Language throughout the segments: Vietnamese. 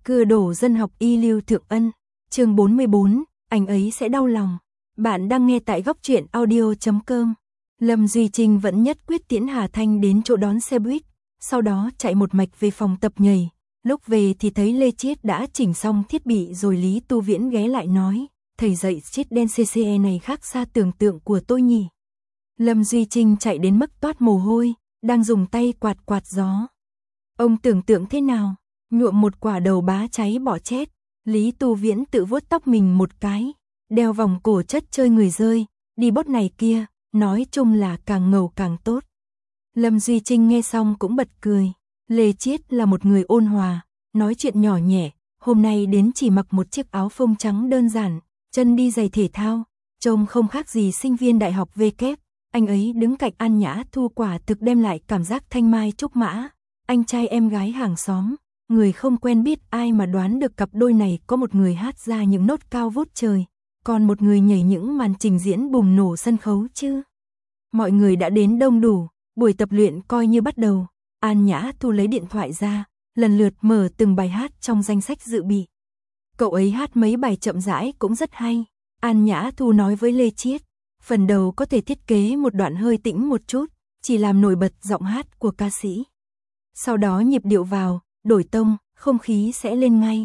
Cưa đổ dân học y Lưu Thượng Ân, chương 44, anh ấy sẽ đau lòng. Bạn đang nghe tại góc truyện audio.com. Lâm Duy Trinh vẫn nhất quyết tiễn Hà Thanh đến chỗ đón xe buýt, sau đó chạy một mạch về phòng tập nhảy. Lúc về thì thấy Lê Chiết đã chỉnh xong thiết bị rồi Lý Tu Viễn ghé lại nói, thầy dạy chiết đen CCE này khác xa tưởng tượng của tôi nhỉ. Lâm Duy Trinh chạy đến mức toát mồ hôi, đang dùng tay quạt gió. Ông tưởng tượng thế nào? Nhuộm một quả đầu bá cháy bỏ chết. Lý Tu Viễn tự vuốt tóc mình một cái, đeo vòng cổ chất chơi người rơi, đi bốt này kia, nói chung là càng ngầu càng tốt. Lâm Duy Trinh nghe xong cũng bật cười. Lê Chiết là một người ôn hòa, nói chuyện nhỏ nhẹ, hôm nay đến chỉ mặc một chiếc áo phông trắng đơn giản, chân đi giày thể thao, trông không khác gì sinh viên đại học V kép. Anh ấy đứng cạnh An Nhã Thu quả thực đem lại cảm giác thanh mai trúc mã, anh trai em gái hàng xóm, người không quen biết ai mà đoán được cặp đôi này có một người hát ra những nốt cao vút trời, còn một người nhảy những màn trình diễn bùng nổ sân khấu chứ. Mọi người đã đến đông đủ, buổi tập luyện coi như bắt đầu. An Nhã Thu lấy điện thoại ra, lần lượt mở từng bài hát trong danh sách dự bị. Cậu ấy hát mấy bài chậm rãi cũng rất hay. An Nhã Thu nói với Lê Chiết, phần đầu có thể thiết kế một đoạn hơi tĩnh một chút, chỉ làm nổi bật giọng hát của ca sĩ. Sau đó nhịp điệu vào, đổi tông, không khí sẽ lên ngay.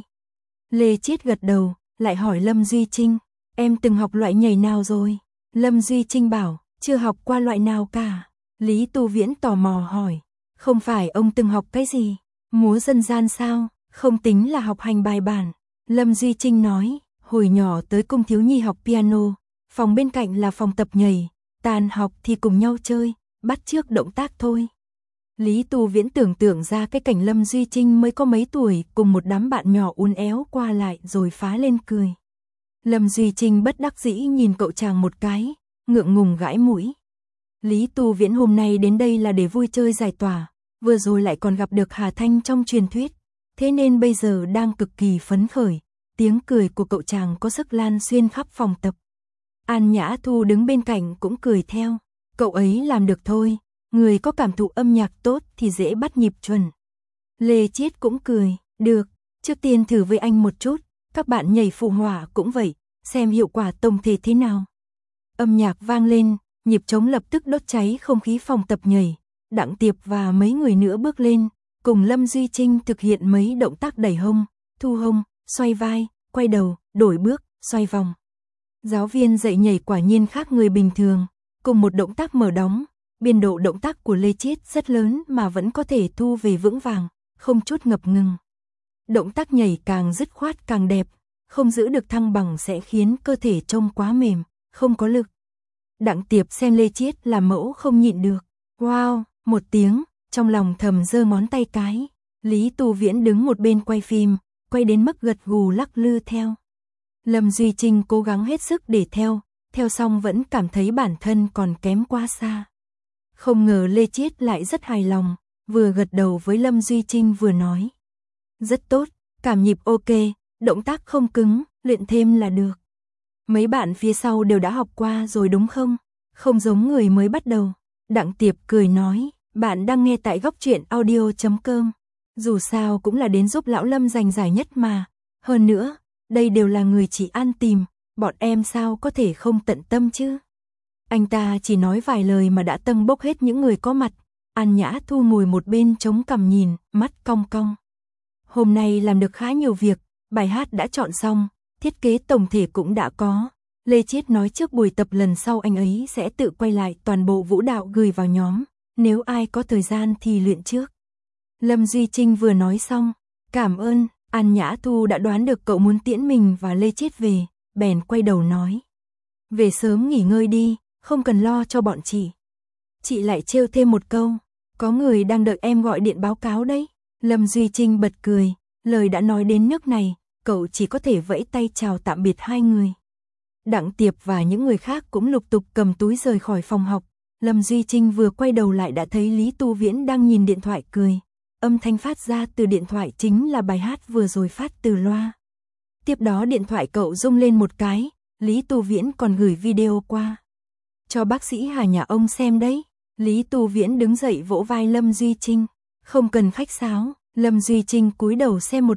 Lê Chiết gật đầu, lại hỏi Lâm Duy Trinh, em từng học loại nhảy nào rồi? Lâm Duy Trinh bảo, chưa học qua loại nào cả. Lý Tu Viễn tò mò hỏi, không phải ông từng học cái gì? Múa dân gian sao? Không tính là học hành bài bản. Lâm Duy Trinh nói, hồi nhỏ tới cung thiếu nhi học piano, phòng bên cạnh là phòng tập nhảy, tàn học thì cùng nhau chơi, bắt chước động tác thôi. Lý Tu Viễn tưởng tượng ra cái cảnh Lâm Duy Trinh mới có mấy tuổi cùng một đám bạn nhỏ uốn éo qua lại rồi phá lên cười. Lâm Duy Trinh bất đắc dĩ nhìn cậu chàng một cái, ngượng ngùng gãi mũi. Lý Tu Viễn hôm nay đến đây là để vui chơi giải tỏa, vừa rồi lại còn gặp được Hà Thanh trong truyền thuyết, thế nên bây giờ đang cực kỳ phấn khởi, tiếng cười của cậu chàng có sức lan xuyên khắp phòng tập. An Nhã Thu đứng bên cạnh cũng cười theo, cậu ấy làm được thôi, người có cảm thụ âm nhạc tốt thì dễ bắt nhịp chuẩn. Lê Chiết cũng cười, được, trước tiên thử với anh một chút, các bạn nhảy phụ họa cũng vậy, xem hiệu quả tổng thể thế nào. Âm nhạc vang lên, nhịp trống lập tức đốt cháy không khí phòng tập nhảy. Đặng Tiệp và mấy người nữa bước lên, cùng Lâm Duy Trinh thực hiện mấy động tác đẩy hông, thu hông, xoay vai, quay đầu, đổi bước, xoay vòng. Giáo viên dạy nhảy quả nhiên khác người bình thường, cùng một động tác mở đóng, biên độ động tác của Lê Chiết rất lớn mà vẫn có thể thu về vững vàng, không chút ngập ngừng. Động tác nhảy càng dứt khoát càng đẹp, không giữ được thăng bằng sẽ khiến cơ thể trông quá mềm, không có lực. Đặng Tiệp xem Lê Chiết làm mẫu không nhịn được. Wow, một tiếng, trong lòng thầm giơ ngón tay cái. Lý Tu Viễn đứng một bên quay phim, quay đến mức gật gù lắc lư theo. Lâm Duy Trinh cố gắng hết sức để theo xong vẫn cảm thấy bản thân còn kém quá xa. Không ngờ Lê Chiết lại rất hài lòng, vừa gật đầu với Lâm Duy Trinh vừa nói. Rất tốt, cảm nhịp ok, động tác không cứng, luyện thêm là được. Mấy bạn phía sau đều đã học qua rồi đúng không? Không giống người mới bắt đầu. Đặng Tiệp cười nói, bạn đang nghe tại góc truyện audio.com. Dù sao cũng là đến giúp lão Lâm giành giải nhất mà. Hơn nữa, đây đều là người chỉ an tìm, bọn em sao có thể không tận tâm chứ? Anh ta chỉ nói vài lời mà đã tâng bốc hết những người có mặt. An Nhã Thu ngồi một bên chống cằm nhìn, mắt cong cong. Hôm nay làm được khá nhiều việc, bài hát đã chọn xong, thiết kế tổng thể cũng đã có. Lê Chiết nói trước buổi tập lần sau anh ấy sẽ tự quay lại toàn bộ vũ đạo gửi vào nhóm, nếu ai có thời gian thì luyện trước. Lâm Duy Trinh vừa nói xong, cảm ơn, An Nhã Thu đã đoán được cậu muốn tiễn mình và Lê Chiết về, bèn quay đầu nói. Về sớm nghỉ ngơi đi, không cần lo cho bọn chị. Chị lại trêu thêm một câu, có người đang đợi em gọi điện báo cáo đấy. Lâm Duy Trinh bật cười, lời đã nói đến nước này, cậu chỉ có thể vẫy tay chào tạm biệt hai người. Đặng Tiệp và những người khác cũng lục tục cầm túi rời khỏi phòng học. Lâm Duy Trinh vừa quay đầu lại đã thấy Lý Tu Viễn đang nhìn điện thoại cười. Âm thanh phát ra từ điện thoại chính là bài hát vừa rồi phát từ loa. Tiếp đó điện thoại cậu rung lên một cái, Lý Tu Viễn còn gửi video qua. Cho bác sĩ Hà nhà ông xem đấy. Lý Tu Viễn đứng dậy vỗ vai Lâm Duy Trinh. Không cần khách sáo, Lâm Duy Trinh cúi đầu xem một lượt,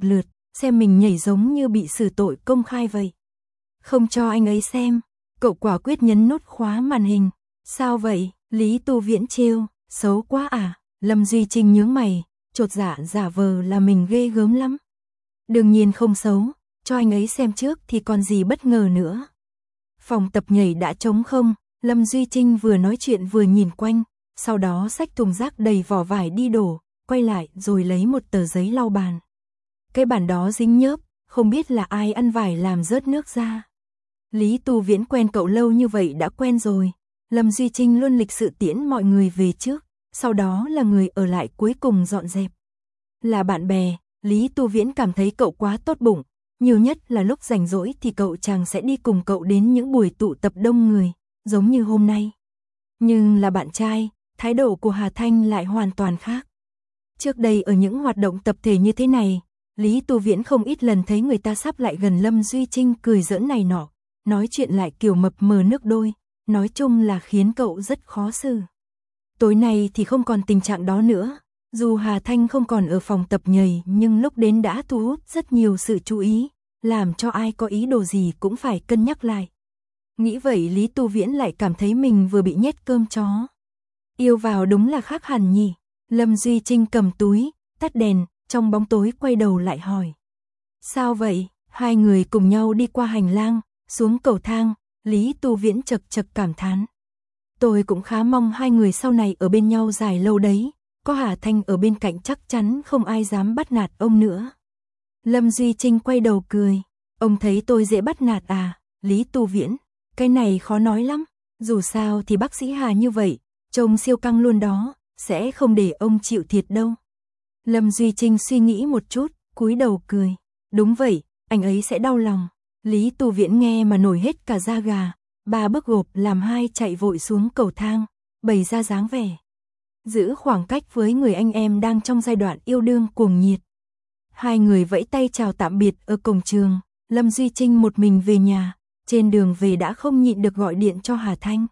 xem mình nhảy giống như bị xử tội công khai vậy. Không cho anh ấy xem, cậu quả quyết nhấn nút khóa màn hình. Sao vậy? Lý Tu Viễn trêu, xấu quá à? Lâm Duy Trinh nhướng mày, chột dạ giả vờ là mình ghê gớm lắm. Đương nhiên không xấu, cho anh ấy xem trước thì còn gì bất ngờ nữa. Phòng tập nhảy đã trống không, Lâm Duy Trinh vừa nói chuyện vừa nhìn quanh, sau đó xách thùng rác đầy vỏ vải đi đổ, quay lại rồi lấy một tờ giấy lau bàn. Cái bàn đó dính nhớp, không biết là ai ăn vải làm rớt nước ra. Lý Tu Viễn quen cậu lâu như vậy đã quen rồi. Lâm Duy Trinh luôn lịch sự tiễn mọi người về trước, sau đó là người ở lại cuối cùng dọn dẹp. Là bạn bè, Lý Tu Viễn cảm thấy cậu quá tốt bụng, nhiều nhất là lúc rảnh rỗi thì cậu chàng sẽ đi cùng cậu đến những buổi tụ tập đông người, giống như hôm nay. Nhưng là bạn trai, thái độ của Hà Thanh lại hoàn toàn khác. Trước đây ở những hoạt động tập thể như thế này, Lý Tu Viễn không ít lần thấy người ta sắp lại gần Lâm Duy Trinh cười giỡn này nọ, nói chuyện lại kiểu mập mờ nước đôi, nói chung là khiến cậu rất khó xử. Tối nay thì không còn tình trạng đó nữa, dù Hà Thanh không còn ở phòng tập nhảy nhưng lúc đến đã thu hút rất nhiều sự chú ý, làm cho ai có ý đồ gì cũng phải cân nhắc lại. Nghĩ vậy Lý Tu Viễn lại cảm thấy mình vừa bị nhét cơm chó. Yêu vào đúng là khác hẳn nhỉ. Lâm Duy Trinh cầm túi, tắt đèn, trong bóng tối quay đầu lại hỏi. Sao vậy? Hai người cùng nhau đi qua hành lang, xuống cầu thang, Lý Tu Viễn chật chật cảm thán. Tôi cũng khá mong hai người sau này ở bên nhau dài lâu đấy, có Hà Thanh ở bên cạnh chắc chắn không ai dám bắt nạt ông nữa. Lâm Duy Trinh quay đầu cười. Ông thấy tôi dễ bắt nạt à? Lý Tu Viễn, cái này khó nói lắm, dù sao thì bác sĩ Hà như vậy, trông siêu căng luôn đó, sẽ không để ông chịu thiệt đâu. Lâm Duy Trinh suy nghĩ một chút, cúi đầu cười. Đúng vậy, anh ấy sẽ đau lòng. Lý Tu Viễn nghe mà nổi hết cả da gà, ba bước gộp làm hai chạy vội xuống cầu thang, bày ra dáng vẻ. Giữ khoảng cách với người anh em đang trong giai đoạn yêu đương cuồng nhiệt. Hai người vẫy tay chào tạm biệt ở cổng trường, Lâm Duy Trinh một mình về nhà, trên đường về đã không nhịn được gọi điện cho Hà Thanh.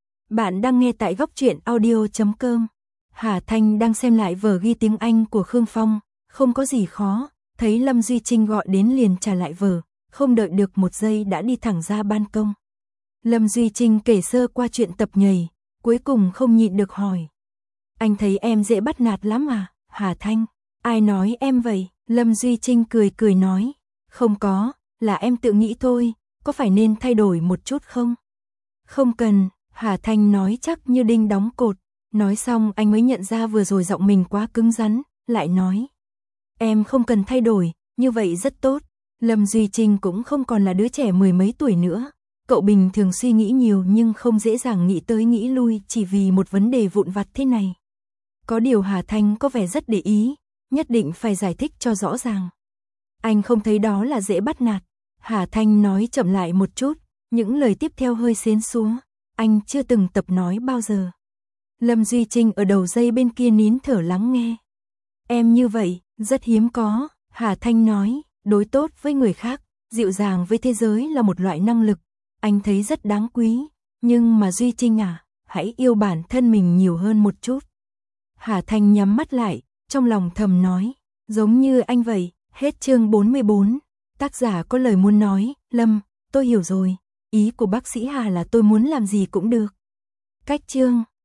Bạn đang nghe tại góc truyện audio.com. Hà Thanh đang xem lại vở ghi tiếng Anh của Khương Phong, không có gì khó, thấy Lâm Duy Trinh gọi đến liền trả lại vở, không đợi được một giây đã đi thẳng ra ban công. Lâm Duy Trinh kể sơ qua chuyện tập nhảy, cuối cùng không nhịn được hỏi. Anh thấy em dễ bắt nạt lắm à, Hà Thanh? Ai nói em vậy? Lâm Duy Trinh cười cười nói. Không có, là em tự nghĩ thôi, có phải nên thay đổi một chút không? Không cần, Hà Thanh nói chắc như đinh đóng cột. Nói xong anh mới nhận ra vừa rồi giọng mình quá cứng rắn, lại nói. Em không cần thay đổi, như vậy rất tốt. Lâm Duy Trinh cũng không còn là đứa trẻ mười mấy tuổi nữa. Cậu bình thường suy nghĩ nhiều nhưng không dễ dàng nghĩ tới nghĩ lui chỉ vì một vấn đề vụn vặt thế này. Có điều Hà Thanh có vẻ rất để ý, nhất định phải giải thích cho rõ ràng. Anh không thấy đó là dễ bắt nạt. Hà Thanh nói chậm lại một chút, những lời tiếp theo hơi xến xúa. Anh chưa từng tập nói bao giờ. Lâm Duy Trinh ở đầu dây bên kia nín thở lắng nghe. Em như vậy, rất hiếm có, Hà Thanh nói, đối tốt với người khác, dịu dàng với thế giới là một loại năng lực. Anh thấy rất đáng quý, nhưng mà Duy Trinh à, hãy yêu bản thân mình nhiều hơn một chút. Hà Thanh nhắm mắt lại, trong lòng thầm nói, giống như anh vậy. Hết chương 44, tác giả có lời muốn nói, Lâm, tôi hiểu rồi, ý của bác sĩ Hà là tôi muốn làm gì cũng được. Cách chương